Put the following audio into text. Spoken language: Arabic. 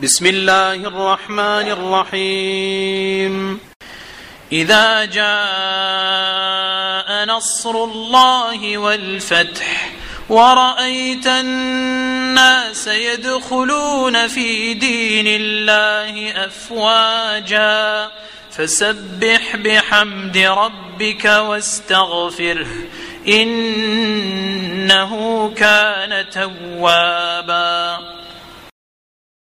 بسم الله الرحمن الرحيم. إذا جاء نصر الله والفتح ورأيت الناس يدخلون في دين الله أفواجا فسبح بحمد ربك واستغفره إنه كان توابا.